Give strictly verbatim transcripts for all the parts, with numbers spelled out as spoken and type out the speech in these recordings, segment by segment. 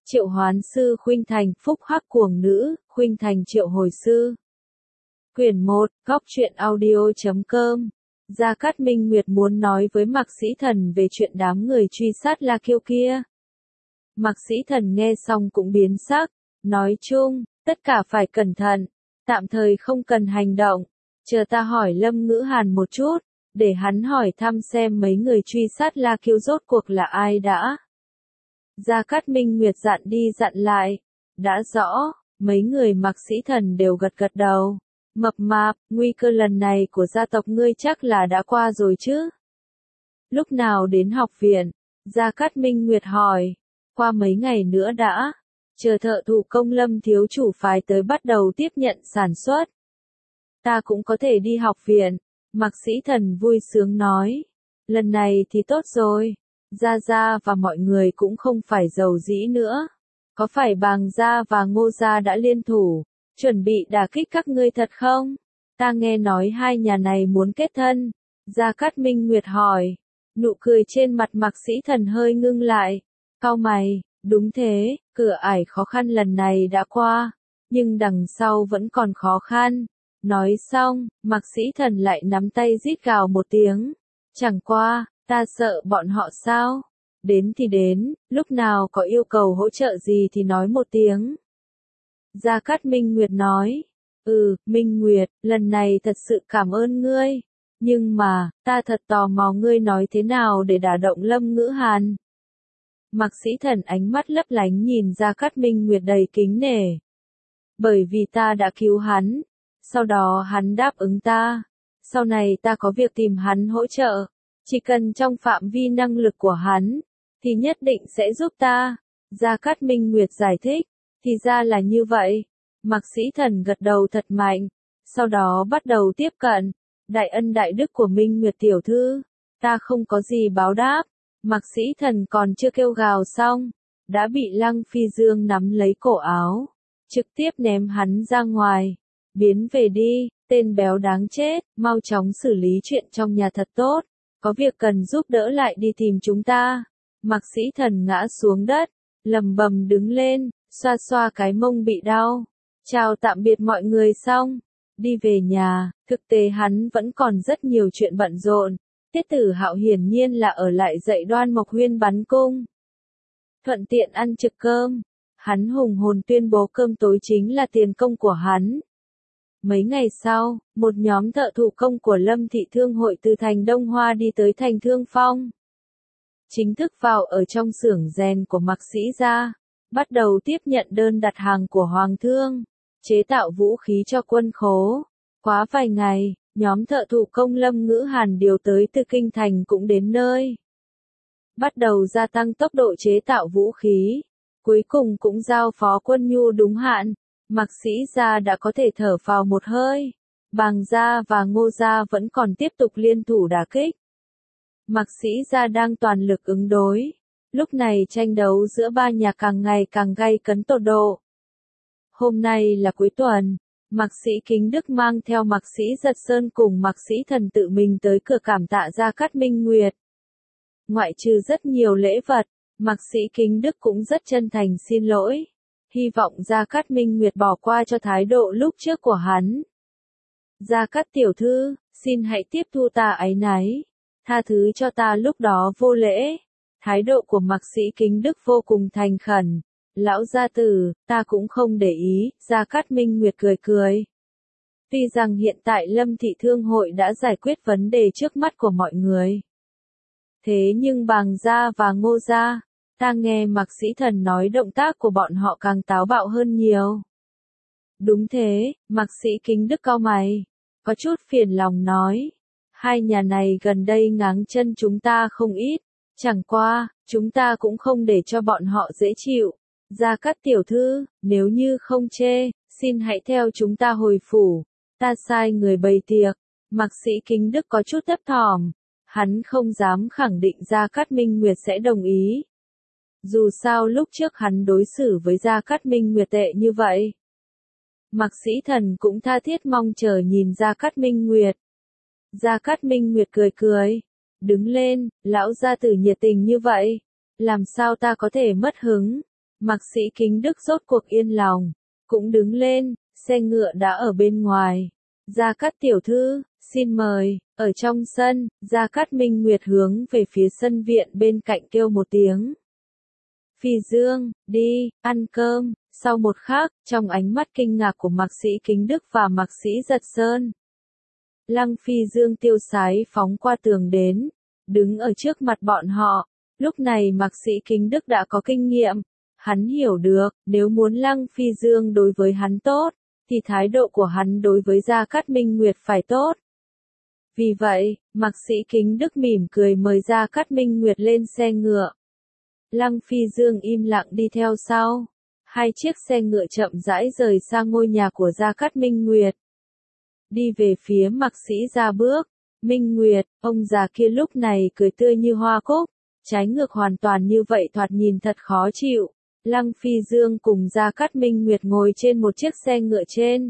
Triệu hoán sư khuynh thành, phúc hắc cuồng nữ, khuynh thành triệu hồi sư. Quyển một, góc truyện audio chấm com. Gia Cát Minh Nguyệt muốn nói với Mạc Sĩ Thần về chuyện đám người truy sát La Kiêu kia. Mạc Sĩ Thần nghe xong cũng biến sắc, nói chung, tất cả phải cẩn thận, tạm thời không cần hành động, chờ ta hỏi Lâm Ngữ Hàn một chút, để hắn hỏi thăm xem mấy người truy sát La Kiêu rốt cuộc là ai đã. Gia Cát Minh Nguyệt dặn đi dặn lại, đã rõ, mấy người Mạc Sĩ Thần đều gật gật đầu. Mập mạp, nguy cơ lần này của gia tộc ngươi chắc là đã qua rồi chứ? Lúc nào đến học viện? Gia Cát Minh Nguyệt hỏi. Qua mấy ngày nữa đã. Chờ thợ thủ công Lâm thiếu chủ phái tới bắt đầu tiếp nhận sản xuất. Ta cũng có thể đi học viện. Mạc Sĩ Thần vui sướng nói. Lần này thì tốt rồi. Gia Gia và mọi người cũng không phải giàu dĩ nữa. Có phải Bàng Gia và Ngô Gia đã liên thủ? Chuẩn bị đả kích các ngươi thật không? Ta nghe nói hai nhà này muốn kết thân. Gia Cát Minh Nguyệt hỏi. Nụ cười trên mặt Mạc Sĩ Thần hơi ngưng lại. Cau mày, đúng thế, cửa ải khó khăn lần này đã qua. Nhưng đằng sau vẫn còn khó khăn. Nói xong, Mạc Sĩ Thần lại nắm tay rít gào một tiếng. Chẳng qua, ta sợ bọn họ sao? Đến thì đến, lúc nào có yêu cầu hỗ trợ gì thì nói một tiếng. Gia Cát Minh Nguyệt nói, ừ, Minh Nguyệt, lần này thật sự cảm ơn ngươi, nhưng mà, ta thật tò mò ngươi nói thế nào để đả động Lâm Ngữ Hàn. Mạc Sĩ Thần ánh mắt lấp lánh nhìn Gia Cát Minh Nguyệt đầy kính nể. Bởi vì ta đã cứu hắn, sau đó hắn đáp ứng ta, sau này ta có việc tìm hắn hỗ trợ, chỉ cần trong phạm vi năng lực của hắn, thì nhất định sẽ giúp ta. Gia Cát Minh Nguyệt giải thích. Thì ra là như vậy. Mạc Sĩ Thần gật đầu thật mạnh, sau đó bắt đầu tiếp cận. Đại ân đại đức của Minh Nguyệt tiểu thư, ta không có gì báo đáp. Mạc Sĩ Thần còn chưa kêu gào xong, đã bị Lăng Phi Dương nắm lấy cổ áo, trực tiếp ném hắn ra ngoài. Biến về đi, tên béo đáng chết, mau chóng xử lý chuyện trong nhà thật tốt, có việc cần giúp đỡ lại đi tìm chúng ta. Mạc Sĩ Thần ngã xuống đất, lầm bầm đứng lên, xoa xoa cái mông bị đau. Chào tạm biệt mọi người xong, đi về nhà, thực tế hắn vẫn còn rất nhiều chuyện bận rộn. Tiết Tử Hạo hiển nhiên là ở lại dạy Đoan Mộc Huyên bắn cung. Thuận tiện ăn trực cơm, hắn hùng hồn tuyên bố cơm tối chính là tiền công của hắn. Mấy ngày sau, một nhóm thợ thủ công của Lâm Thị Thương hội từ thành Đông Hoa đi tới thành Thương Phong. Chính thức vào ở trong xưởng rèn của Mạc Sĩ gia, bắt đầu tiếp nhận đơn đặt hàng của Hoàng thương, chế tạo vũ khí cho quân khố. Quá vài ngày, nhóm thợ thủ công Lâm Ngữ Hàn điều tới từ kinh thành cũng đến nơi. Bắt đầu gia tăng tốc độ chế tạo vũ khí, cuối cùng cũng giao phó quân nhu đúng hạn. Mạc Sĩ gia đã có thể thở phào một hơi. Bàng gia và Ngô gia vẫn còn tiếp tục liên thủ đả kích. Mạc Sĩ gia đang toàn lực ứng đối. Lúc này tranh đấu giữa ba nhà càng ngày càng gay cấn tột độ. Hôm nay là cuối tuần, Mạc Sĩ Kính Đức mang theo Mạc Sĩ Giật Sơn cùng Mạc Sĩ Thần tự mình tới cửa cảm tạ Gia Cát Minh Nguyệt. Ngoại trừ rất nhiều lễ vật, Mạc Sĩ Kính Đức cũng rất chân thành xin lỗi. Hy vọng Gia Cát Minh Nguyệt bỏ qua cho thái độ lúc trước của hắn. Gia Cát tiểu thư, xin hãy tiếp thu ta áy náy, tha thứ cho ta lúc đó vô lễ. Thái độ của Mạc Sĩ Kính Đức vô cùng thành khẩn. Lão gia tử, ta cũng không để ý. Gia Cát Minh Nguyệt cười cười. Tuy rằng hiện tại Lâm Thị Thương hội đã giải quyết vấn đề trước mắt của mọi người. Thế nhưng Bàng gia và Ngô gia, ta nghe Mạc Sĩ Thần nói động tác của bọn họ càng táo bạo hơn nhiều. Đúng thế, Mạc Sĩ Kính Đức cau mày, có chút phiền lòng nói. Hai nhà này gần đây ngáng chân chúng ta không ít. Chẳng qua, chúng ta cũng không để cho bọn họ dễ chịu. Gia Cát tiểu thư, nếu như không chê, xin hãy theo chúng ta hồi phủ. Ta sai người bày tiệc. Mạc Sĩ Kính Đức có chút thấp thỏm. Hắn không dám khẳng định Gia Cát Minh Nguyệt sẽ đồng ý. Dù sao lúc trước hắn đối xử với Gia Cát Minh Nguyệt tệ như vậy. Mạc Sĩ Thần cũng tha thiết mong chờ nhìn Gia Cát Minh Nguyệt. Gia Cát Minh Nguyệt cười cười. Đứng lên, lão gia tử nhiệt tình như vậy, làm sao ta có thể mất hứng. Mạc Sĩ Kính Đức rốt cuộc yên lòng, cũng đứng lên, xe ngựa đã ở bên ngoài. Gia Cát tiểu thư, xin mời, ở trong sân, Gia Cát Minh Nguyệt hướng về phía sân viện bên cạnh kêu một tiếng. Phi Dương, đi, ăn cơm. Sau một khắc, trong ánh mắt kinh ngạc của Mạc Sĩ Kính Đức và Mạc Sĩ Giật Sơn, Lăng Phi Dương tiêu sái phóng qua tường đến, đứng ở trước mặt bọn họ. Lúc này Mạc Sĩ Kính Đức đã có kinh nghiệm, hắn hiểu được, nếu muốn Lăng Phi Dương đối với hắn tốt, thì thái độ của hắn đối với Gia Cát Minh Nguyệt phải tốt. Vì vậy, Mạc Sĩ Kính Đức mỉm cười mời Gia Cát Minh Nguyệt lên xe ngựa. Lăng Phi Dương im lặng đi theo sau. Hai chiếc xe ngựa chậm rãi rời xa ngôi nhà của Gia Cát Minh Nguyệt. Đi về phía Mạc Sĩ Gia bước. Minh Nguyệt, ông già kia lúc này cười tươi như hoa cúc, trái ngược hoàn toàn như vậy thoạt nhìn thật khó chịu. Lăng Phi Dương cùng Gia Cát Minh Nguyệt ngồi trên một chiếc xe ngựa trên.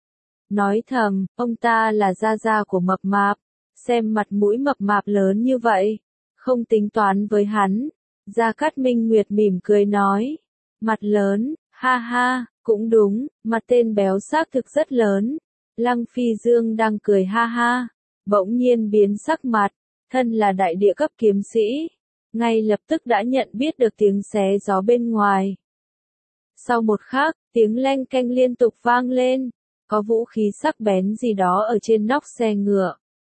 Nói thầm, ông ta là gia gia của Mập Mạp, xem mặt mũi Mập Mạp lớn như vậy, không tính toán với hắn. Gia Cát Minh Nguyệt mỉm cười nói, mặt lớn, ha ha, cũng đúng, mặt tên béo xác thực rất lớn. Lăng Phi Dương đang cười ha ha, bỗng nhiên biến sắc mặt, thân là đại địa cấp kiếm sĩ, ngay lập tức đã nhận biết được tiếng xé gió bên ngoài. Sau một khắc, tiếng leng keng liên tục vang lên, có vũ khí sắc bén gì đó ở trên nóc xe ngựa.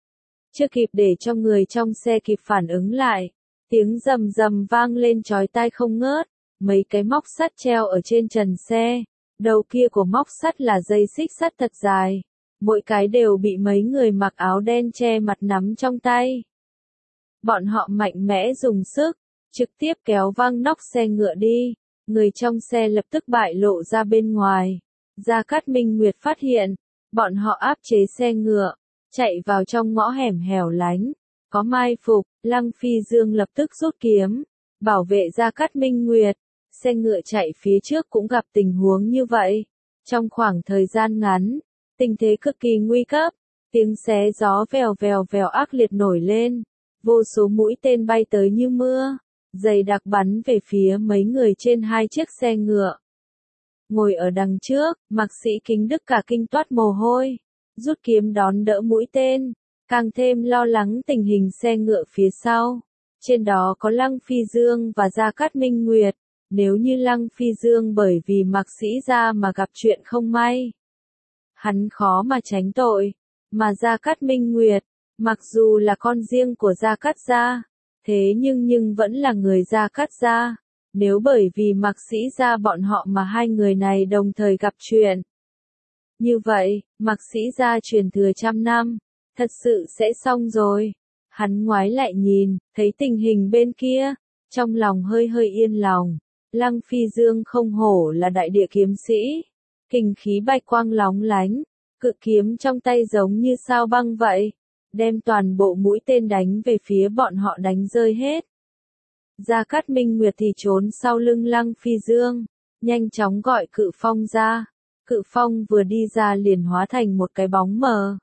Chưa kịp để cho người trong xe kịp phản ứng lại, tiếng rầm rầm vang lên chói tai không ngớt, mấy cái móc sắt treo ở trên trần xe, đầu kia của móc sắt là dây xích sắt thật dài, mỗi cái đều bị mấy người mặc áo đen che mặt nắm trong tay. Bọn họ mạnh mẽ dùng sức, trực tiếp kéo văng nóc xe ngựa đi, người trong xe lập tức bại lộ ra bên ngoài. Gia Cát Minh Nguyệt phát hiện, bọn họ áp chế xe ngựa, chạy vào trong ngõ hẻm hẻo lánh, có mai phục. Lăng Phi Dương lập tức rút kiếm, bảo vệ Gia Cát Minh Nguyệt. Xe ngựa chạy phía trước cũng gặp tình huống như vậy. Trong khoảng thời gian ngắn, tình thế cực kỳ nguy cấp, tiếng xé gió vèo vèo vèo ác liệt nổi lên, vô số mũi tên bay tới như mưa, dày đặc bắn về phía mấy người trên hai chiếc xe ngựa. Ngồi ở đằng trước, Mạc Sĩ Kính Đức cả kinh toát mồ hôi, rút kiếm đón đỡ mũi tên, càng thêm lo lắng tình hình xe ngựa phía sau. Trên đó có Lăng Phi Dương và Gia Cát Minh Nguyệt. Nếu như Lăng Phi Dương bởi vì Mạc Sĩ gia mà gặp chuyện không may, hắn khó mà tránh tội. Mà Gia Cát Minh Nguyệt, mặc dù là con riêng của Gia Cát gia, thế nhưng nhưng vẫn là người Gia Cát gia. Nếu bởi vì Mạc Sĩ gia bọn họ mà hai người này đồng thời gặp chuyện, như vậy, Mạc Sĩ gia truyền thừa trăm năm, thật sự sẽ xong rồi. Hắn ngoái lại nhìn, thấy tình hình bên kia, trong lòng hơi hơi yên lòng. Lăng Phi Dương không hổ là đại địa kiếm sĩ, kình khí bạch quang lóng lánh, cự kiếm trong tay giống như sao băng vậy, đem toàn bộ mũi tên đánh về phía bọn họ đánh rơi hết. Gia Cát Minh Nguyệt thì trốn sau lưng Lăng Phi Dương, nhanh chóng gọi Cự Phong ra. Cự Phong vừa đi ra liền hóa thành một cái bóng mờ,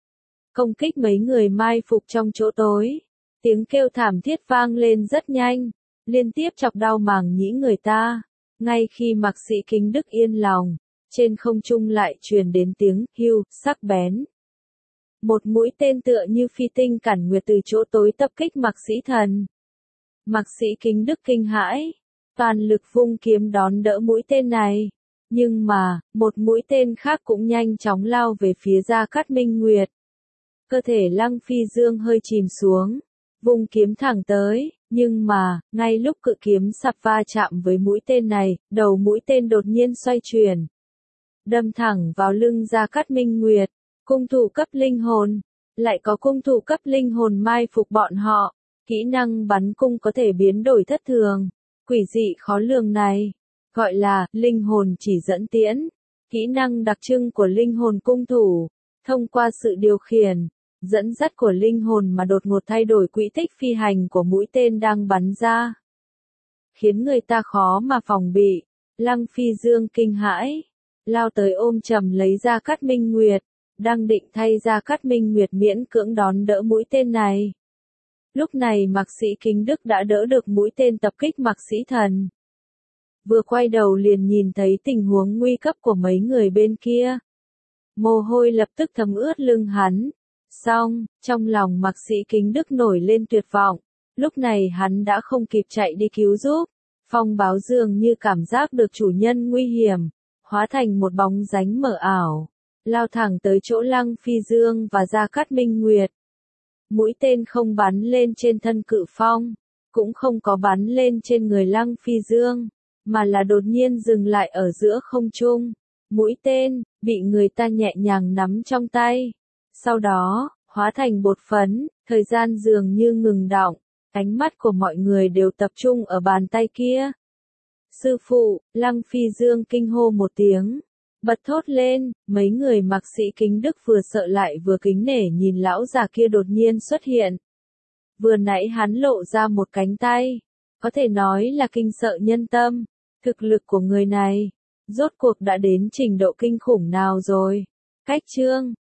công kích mấy người mai phục trong chỗ tối. Tiếng kêu thảm thiết vang lên rất nhanh, liên tiếp chọc đau màng nhĩ người ta. Ngay khi Mạc Sĩ Kính Đức yên lòng, trên không trung lại truyền đến tiếng hưu sắc bén. Một mũi tên tựa như phi tinh cản nguyệt từ chỗ tối tập kích Mạc Sĩ Thần. Mạc Sĩ Kính Đức kinh hãi, toàn lực vung kiếm đón đỡ mũi tên này. Nhưng mà, một mũi tên khác cũng nhanh chóng lao về phía Gia Cát Minh Nguyệt. Cơ thể Lăng Phi Dương hơi chìm xuống, vung kiếm thẳng tới, nhưng mà, ngay lúc cự kiếm sắp va chạm với mũi tên này, đầu mũi tên đột nhiên xoay chuyển, đâm thẳng vào lưng Gia Cát Minh Nguyệt. Cung thủ cấp linh hồn, lại có cung thủ cấp linh hồn mai phục bọn họ, kỹ năng bắn cung có thể biến đổi thất thường, quỷ dị khó lường này, gọi là linh hồn chỉ dẫn tiễn, kỹ năng đặc trưng của linh hồn cung thủ, thông qua sự điều khiển, dẫn dắt của linh hồn mà đột ngột thay đổi quỹ tích phi hành của mũi tên đang bắn ra, khiến người ta khó mà phòng bị. Lăng Phi Dương kinh hãi, lao tới ôm chầm lấy Gia Cát Minh Nguyệt, đang định thay Gia Cát Minh Nguyệt miễn cưỡng đón đỡ mũi tên này. Lúc này Mạc Sĩ Kính Đức đã đỡ được mũi tên tập kích Mạc Sĩ Thần. vừa quay đầu liền nhìn thấy tình huống nguy cấp của mấy người bên kia. Mồ hôi lập tức thấm ướt lưng hắn. Xong, trong lòng Mạc Sĩ Kính Đức nổi lên tuyệt vọng. Lúc này hắn đã không kịp chạy đi cứu giúp. Phong Báo dường như cảm giác được chủ nhân nguy hiểm, hóa thành một bóng dáng mờ ảo, lao thẳng tới chỗ Lăng Phi Dương và Gia Cát Minh Nguyệt. Mũi tên không bắn lên trên thân Cự Phong, cũng không có bắn lên trên người Lăng Phi Dương, mà là đột nhiên dừng lại ở giữa không trung. Mũi tên bị người ta nhẹ nhàng nắm trong tay, sau đó hóa thành bột phấn, thời gian dường như ngừng đọng, ánh mắt của mọi người đều tập trung ở bàn tay kia. Sư phụ, Lăng Phi Dương kinh hô một tiếng, bật thốt lên. Mấy người Mạc Sĩ Kính Đức vừa sợ lại vừa kính nể nhìn lão già kia đột nhiên xuất hiện. Vừa nãy hắn lộ ra một cánh tay, có thể nói là kinh sợ nhân tâm. Thực lực của người này, rốt cuộc đã đến trình độ kinh khủng nào rồi? Cách chương